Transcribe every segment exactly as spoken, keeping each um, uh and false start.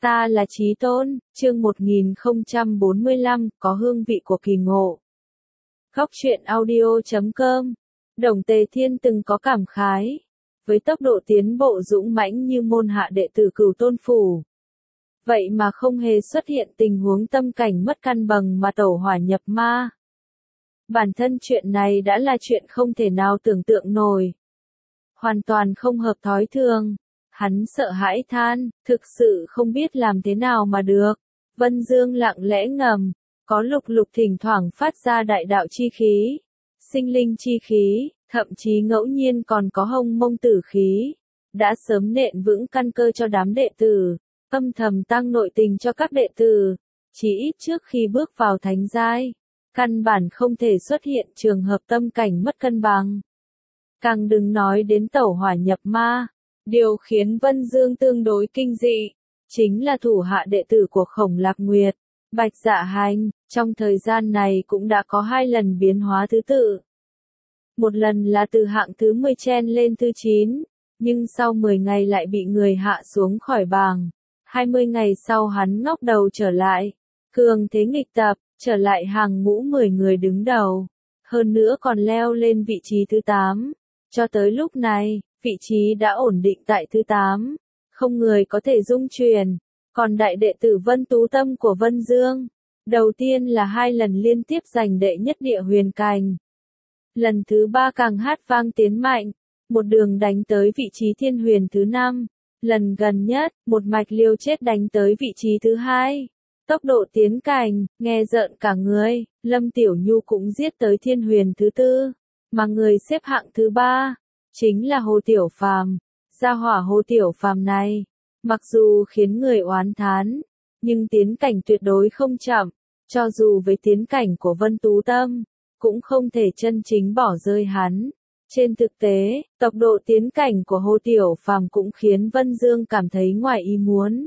Ta là Chí Tôn, chương một nghìn không trăm bốn mươi lăm, có hương vị của kỳ ngộ. Góc truyện audio chấm com. Đồng Tề Thiên từng có cảm khái. Với tốc độ tiến bộ dũng mãnh như môn hạ đệ tử Cửu Tôn Phủ. Vậy mà không hề xuất hiện tình huống tâm cảnh mất cân bằng mà tẩu hỏa nhập ma. Bản thân chuyện này đã là chuyện không thể nào tưởng tượng nổi. Hoàn toàn không hợp thói thường. Hắn sợ hãi than, thực sự không biết làm thế nào mà được. Vân Dương lặng lẽ ngầm, có lục lục thỉnh thoảng phát ra đại đạo chi khí, sinh linh chi khí, thậm chí ngẫu nhiên còn có hồng mông tử khí. Đã sớm nện vững căn cơ cho đám đệ tử, âm thầm tăng nội tình cho các đệ tử, chỉ ít trước khi bước vào thánh giai. Căn bản không thể xuất hiện trường hợp tâm cảnh mất cân bằng. Càng đừng nói đến tẩu hỏa nhập ma. Điều khiến Vân Dương tương đối kinh dị, chính là thủ hạ đệ tử của Khổng Lạc Nguyệt, Bạch Dạ Hành, trong thời gian này cũng đã có hai lần biến hóa thứ tự. Một lần là từ hạng thứ mười chen lên thứ chín, nhưng sau mười ngày lại bị người hạ xuống khỏi bảng. hai mươi ngày sau hắn ngóc đầu trở lại, cường thế nghịch tập, trở lại hàng ngũ mười người đứng đầu. Hơn nữa còn leo lên vị trí thứ tám, cho tới lúc này. Vị trí đã ổn định tại thứ tám, không người có thể dung chuyển. Còn đại đệ tử Vân Tú Tâm của Vân Dương, đầu tiên là hai lần liên tiếp giành đệ nhất địa huyền cành. Lần thứ ba càng hát vang tiến mạnh, một đường đánh tới vị trí thiên huyền thứ năm. Lần gần nhất, một mạch liều chết đánh tới vị trí thứ hai. Tốc độ tiến cành, nghe rợn cả người. Lâm Tiểu Nhu cũng giết tới thiên huyền thứ tư, mà người xếp hạng thứ ba chính là Hồ Tiểu Phàm. Gia hỏa Hồ Tiểu Phàm này, mặc dù khiến người oán thán, nhưng tiến cảnh tuyệt đối không chậm, cho dù với tiến cảnh của Vân Tú Tâm, cũng không thể chân chính bỏ rơi hắn. Trên thực tế, tốc độ tiến cảnh của Hồ Tiểu Phàm cũng khiến Vân Dương cảm thấy ngoài ý muốn.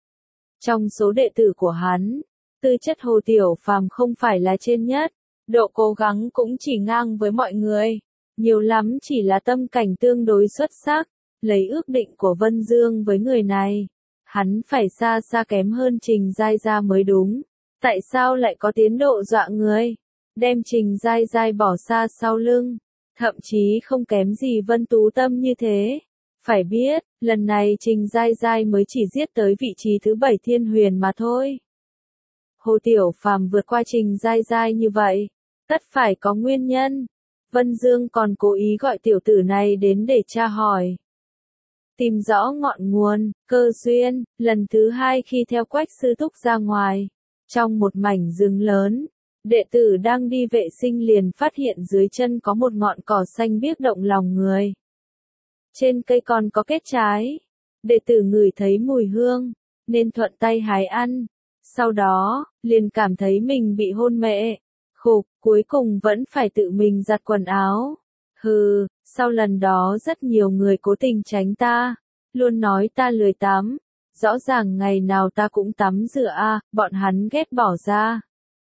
Trong số đệ tử của hắn, tư chất Hồ Tiểu Phàm không phải là trên nhất, độ cố gắng cũng chỉ ngang với mọi người. Nhiều lắm chỉ là tâm cảnh tương đối xuất sắc, lấy ước định của Vân Dương với người này. Hắn phải xa xa kém hơn Trình Giai Gia mới đúng. Tại sao lại có tiến độ dọa người? Đem Trình Giai Giai bỏ xa sau lưng. Thậm chí không kém gì Vân Tú Tâm như thế. Phải biết, lần này Trình Giai Giai mới chỉ giết tới vị trí thứ bảy thiên huyền mà thôi. Hồ Tiểu Phàm vượt qua Trình Giai Giai như vậy, tất phải có nguyên nhân. Vân Dương còn cố ý gọi tiểu tử này đến để tra hỏi. Tìm rõ ngọn nguồn, cơ duyên, lần thứ hai khi theo Quách sư thúc ra ngoài. Trong một mảnh rừng lớn, đệ tử đang đi vệ sinh liền phát hiện dưới chân có một ngọn cỏ xanh biếc động lòng người. Trên cây còn có kết trái. Đệ tử ngửi thấy mùi hương, nên thuận tay hái ăn. Sau đó, liền cảm thấy mình bị hôn mê. Khục, cuối cùng vẫn phải tự mình giặt quần áo. Hừ, sau lần đó rất nhiều người cố tình tránh ta, luôn nói ta lười tắm. Rõ ràng ngày nào ta cũng tắm rửa a, bọn hắn ghét bỏ ra.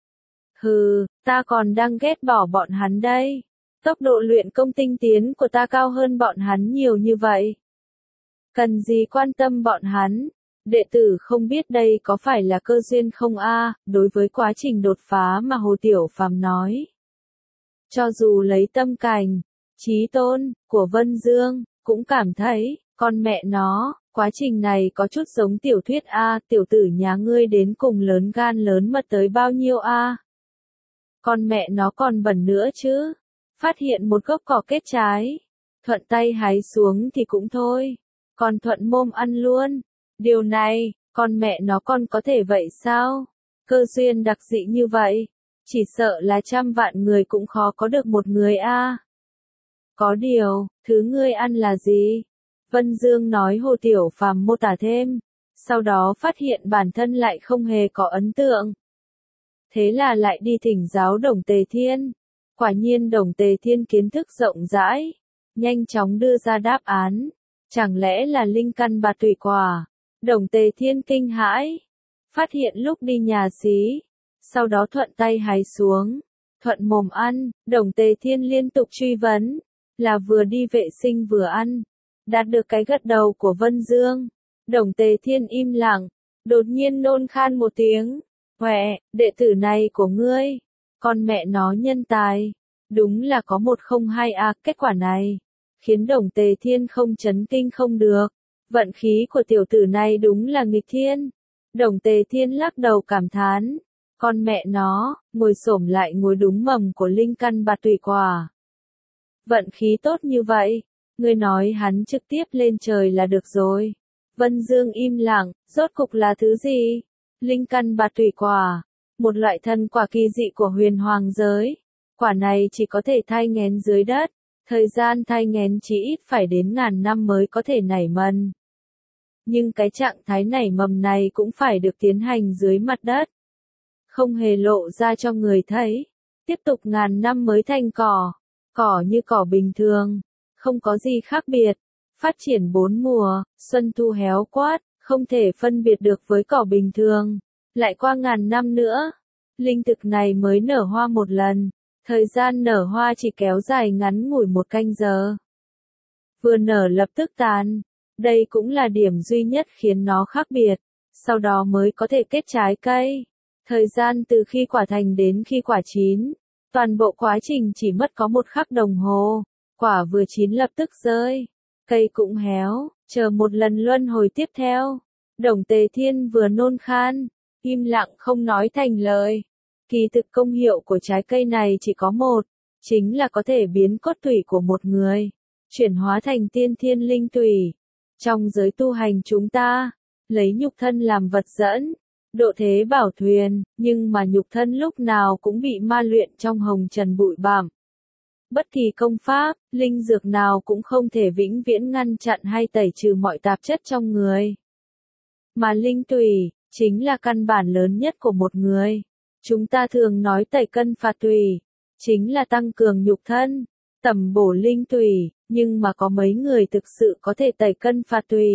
Hừ, ta còn đang ghét bỏ bọn hắn đây. Tốc độ luyện công tinh tiến của ta cao hơn bọn hắn nhiều như vậy. Cần gì quan tâm bọn hắn? Đệ tử không biết đây có phải là cơ duyên không a, đối với quá trình đột phá mà Hồ Tiểu Phàm nói. Cho dù lấy tâm cảnh, Chí Tôn, của Vân Dương, cũng cảm thấy, con mẹ nó, quá trình này có chút giống tiểu thuyết a, tiểu tử nhà ngươi đến cùng lớn gan lớn mật tới bao nhiêu a. Con mẹ nó còn bẩn nữa chứ. Phát hiện một gốc cỏ kết trái, thuận tay hái xuống thì cũng thôi, còn thuận mồm ăn luôn. Điều này, con mẹ nó còn có thể vậy sao? Cơ duyên đặc dị như vậy, chỉ sợ là trăm vạn người cũng khó có được một người a. Có điều, thứ ngươi ăn là gì? Vân Dương nói Hồ Tiểu Phàm mô tả thêm, sau đó phát hiện bản thân lại không hề có ấn tượng. Thế là lại đi thỉnh giáo Đồng Tề Thiên. Quả nhiên Đồng Tề Thiên kiến thức rộng rãi, nhanh chóng đưa ra đáp án. Chẳng lẽ là linh căn bạt tùy quả? Đồng Tề Thiên kinh hãi, phát hiện lúc đi nhà xí, sau đó thuận tay hái xuống, thuận mồm ăn. Đồng Tề Thiên liên tục truy vấn, là vừa đi vệ sinh vừa ăn. Đạt được cái gật đầu của Vân Dương, Đồng Tề Thiên im lặng, đột nhiên nôn khan một tiếng. Huệ, đệ tử này của ngươi, con mẹ nó nhân tài, đúng là có một không hai a, kết quả này, khiến Đồng Tề Thiên không chấn kinh không được. Vận khí của tiểu tử này đúng là nghịch thiên. Đồng Tề Thiên lắc đầu cảm thán, con mẹ nó, ngồi xổm lại ngồi đúng mầm của linh căn bạt tùy quả. Vận khí tốt như vậy, ngươi nói hắn trực tiếp lên trời là được rồi. Vân Dương im lặng, rốt cục là thứ gì? Linh căn bạt tùy quả, một loại thần quả kỳ dị của huyền hoàng giới. Quả này chỉ có thể thai nghén dưới đất, thời gian thai nghén chỉ ít phải đến ngàn năm mới có thể nảy mầm. Nhưng cái trạng thái nảy mầm này cũng phải được tiến hành dưới mặt đất, không hề lộ ra cho người thấy. Tiếp tục ngàn năm mới thành cỏ, cỏ như cỏ bình thường, không có gì khác biệt. Phát triển bốn mùa, xuân thu héo quát, không thể phân biệt được với cỏ bình thường. Lại qua ngàn năm nữa, linh thực này mới nở hoa một lần. Thời gian nở hoa chỉ kéo dài ngắn ngủi một canh giờ. Vừa nở lập tức tàn. Đây cũng là điểm duy nhất khiến nó khác biệt. Sau đó mới có thể kết trái cây. Thời gian từ khi quả thành đến khi quả chín, toàn bộ quá trình chỉ mất có một khắc đồng hồ. Quả vừa chín lập tức rơi, cây cũng héo, chờ một lần luân hồi tiếp theo. Đồng Tề Thiên vừa nôn khan, im lặng không nói thành lời. Kỳ thực công hiệu của trái cây này chỉ có một, chính là có thể biến cốt tủy của một người chuyển hóa thành tiên thiên linh tủy. Trong giới tu hành chúng ta, lấy nhục thân làm vật dẫn, độ thế bảo thuyền, nhưng mà nhục thân lúc nào cũng bị ma luyện trong hồng trần bụi bặm. Bất kỳ công pháp, linh dược nào cũng không thể vĩnh viễn ngăn chặn hay tẩy trừ mọi tạp chất trong người. Mà linh tủy, chính là căn bản lớn nhất của một người. Chúng ta thường nói tẩy cân phạt tủy, chính là tăng cường nhục thân, tẩm bổ linh tủy, nhưng mà có mấy người thực sự có thể tẩy cân phạt tủy.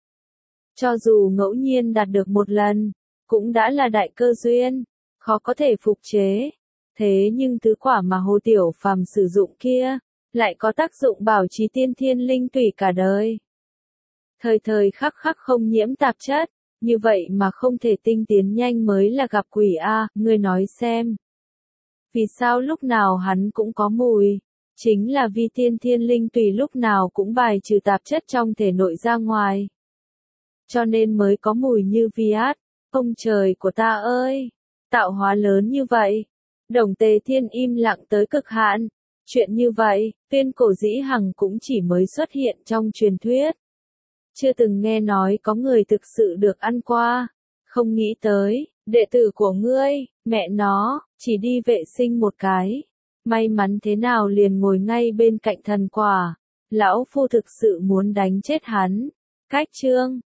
Cho dù ngẫu nhiên đạt được một lần, cũng đã là đại cơ duyên, khó có thể phục chế. Thế nhưng thứ quả mà Hồ Tiểu Phàm sử dụng kia, lại có tác dụng bảo trì tiên thiên linh tủy cả đời. Thời thời khắc khắc không nhiễm tạp chất, như vậy mà không thể tinh tiến nhanh mới là gặp quỷ a, ngươi nói xem. Vì sao lúc nào hắn cũng có mùi? Chính là vì tiên thiên linh tùy lúc nào cũng bài trừ tạp chất trong thể nội ra ngoài. Cho nên mới có mùi như viát. Ông trời của ta ơi! Tạo hóa lớn như vậy. Đồng Tề Thiên im lặng tới cực hạn. Chuyện như vậy, Tuyên Cổ Dĩ Hằng cũng chỉ mới xuất hiện trong truyền thuyết. Chưa từng nghe nói có người thực sự được ăn qua. Không nghĩ tới, đệ tử của ngươi, mẹ nó, chỉ đi vệ sinh một cái. May mắn thế nào liền ngồi ngay bên cạnh thần quả. Lão phu thực sự muốn đánh chết hắn. Cách chương